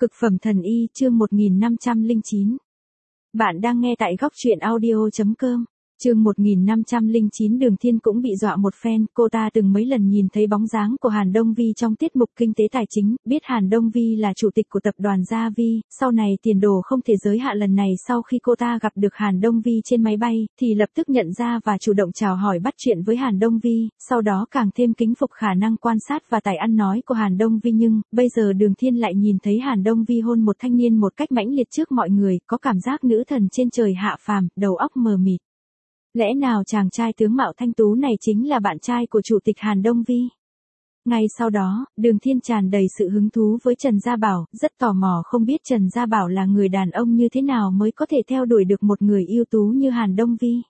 Cực phẩm thần y chương 1509. Bạn đang nghe tại góc truyện audio.com. Chương 1509 Đường Thiên cũng bị dọa một phen, cô ta từng mấy lần nhìn thấy bóng dáng của Hàn Đông Vi trong tiết mục kinh tế tài chính, biết Hàn Đông Vi là chủ tịch của tập đoàn Gia Vi, sau này tiền đồ không thể giới hạn. Lần này sau khi cô ta gặp được Hàn Đông Vi trên máy bay, thì lập tức nhận ra và chủ động chào hỏi bắt chuyện với Hàn Đông Vi, sau đó càng thêm kính phục khả năng quan sát và tài ăn nói của Hàn Đông Vi. Nhưng, bây giờ Đường Thiên lại nhìn thấy Hàn Đông Vi hôn một thanh niên một cách mãnh liệt trước mọi người, có cảm giác nữ thần trên trời hạ phàm, đầu óc mờ mịt. Lẽ nào chàng trai tướng mạo thanh tú này chính là bạn trai của chủ tịch Hàn Đông Vi? Ngay sau đó, Đường Thiên tràn đầy sự hứng thú với Trần Gia Bảo, rất tò mò không biết Trần Gia Bảo là người đàn ông như thế nào mới có thể theo đuổi được một người ưu tú như Hàn Đông Vi.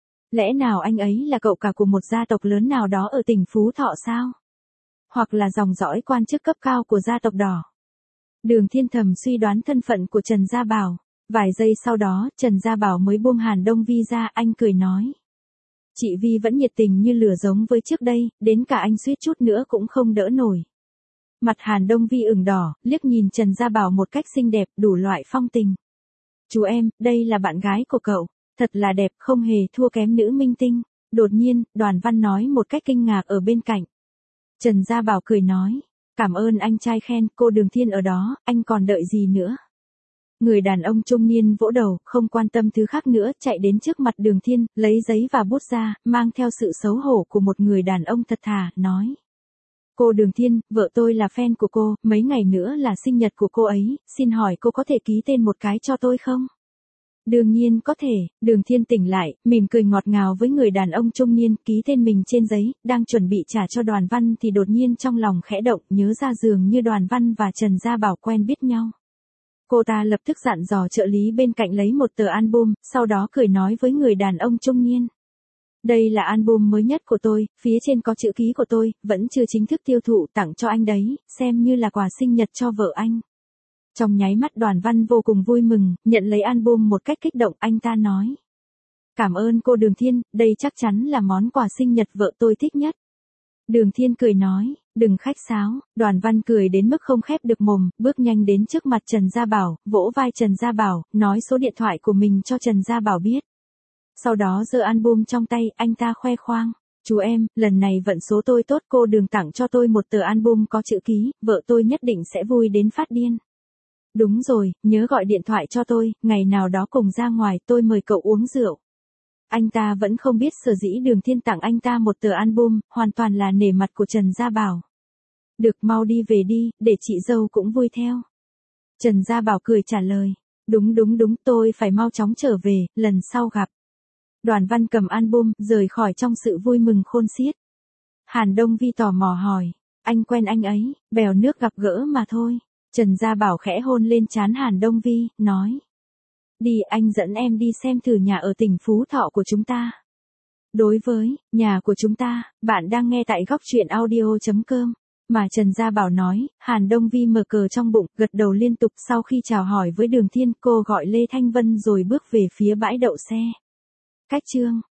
Lẽ nào anh ấy là cậu cả của một gia tộc lớn nào đó ở tỉnh Phú Thọ sao? Hoặc là dòng dõi quan chức cấp cao của gia tộc đỏ? Đường Thiên thầm suy đoán thân phận của Trần Gia Bảo. Vài giây sau đó, Trần Gia Bảo mới buông Hàn Đông Vi ra, anh cười nói. Chị Vi vẫn nhiệt tình như lửa giống với trước đây, đến cả anh suýt chút nữa cũng không đỡ nổi. Mặt Hàn Đông Vi ửng đỏ, liếc nhìn Trần Gia Bảo một cách xinh đẹp, đủ loại phong tình. Chú em, đây là bạn gái của cậu, thật là đẹp, không hề thua kém nữ minh tinh. Đột nhiên, Đoàn Văn nói một cách kinh ngạc ở bên cạnh. Trần Gia Bảo cười nói, cảm ơn anh trai khen, cô Đường Thiên ở đó, anh còn đợi gì nữa? Người đàn ông trung niên vỗ đầu, không quan tâm thứ khác nữa, chạy đến trước mặt Đường Thiên, lấy giấy và bút ra, mang theo sự xấu hổ của một người đàn ông thật thà, nói. Cô Đường Thiên, vợ tôi là fan của cô, mấy ngày nữa là sinh nhật của cô ấy, xin hỏi cô có thể ký tên một cái cho tôi không? Đương nhiên có thể. Đường Thiên tỉnh lại, mỉm cười ngọt ngào với người đàn ông trung niên, ký tên mình trên giấy, đang chuẩn bị trả cho Đoàn Văn thì đột nhiên trong lòng khẽ động, nhớ ra dường như Đoàn Văn và Trần Gia Bảo quen biết nhau. Cô ta lập tức dặn dò trợ lý bên cạnh lấy một tờ album, sau đó cười nói với người đàn ông trung niên. Đây là album mới nhất của tôi, phía trên có chữ ký của tôi, vẫn chưa chính thức tiêu thụ, tặng cho anh đấy, xem như là quà sinh nhật cho vợ anh. Trong nháy mắt Đoàn Văn vô cùng vui mừng, nhận lấy album một cách kích động, anh ta nói. Cảm ơn cô Đường Thiên, đây chắc chắn là món quà sinh nhật vợ tôi thích nhất. Đường Thiên cười nói, đừng khách sáo. Đoàn Văn cười đến mức không khép được mồm, bước nhanh đến trước mặt Trần Gia Bảo, vỗ vai Trần Gia Bảo, nói số điện thoại của mình cho Trần Gia Bảo biết. Sau đó giơ album trong tay, anh ta khoe khoang. Chú em, lần này vận số tôi tốt, cô Đường tặng cho tôi một tờ album có chữ ký, vợ tôi nhất định sẽ vui đến phát điên. Đúng rồi, nhớ gọi điện thoại cho tôi, ngày nào đó cùng ra ngoài, tôi mời cậu uống rượu. Anh ta vẫn không biết sở dĩ Đường Thiên tặng anh ta một tờ album, hoàn toàn là nể mặt của Trần Gia Bảo. Được, mau đi về đi, để chị dâu cũng vui theo. Trần Gia Bảo cười trả lời. Đúng, tôi phải mau chóng trở về, lần sau gặp. Đoàn Văn cầm album, rời khỏi trong sự vui mừng khôn xiết. Hàn Đông Vi tò mò hỏi. Anh quen anh ấy, bèo nước gặp gỡ mà thôi. Trần Gia Bảo khẽ hôn lên trán Hàn Đông Vi, nói. Đi, anh dẫn em đi xem thử nhà ở tỉnh Phú Thọ của chúng ta. Đối với nhà của chúng ta, bạn đang nghe tại góc truyện audio.com. Mà Trần Gia Bảo nói, Hàn Đông Vi mở cờ trong bụng, gật đầu liên tục. Sau khi chào hỏi với Đường Thiên, cô gọi Lê Thanh Vân rồi bước về phía bãi đậu xe. Cách chương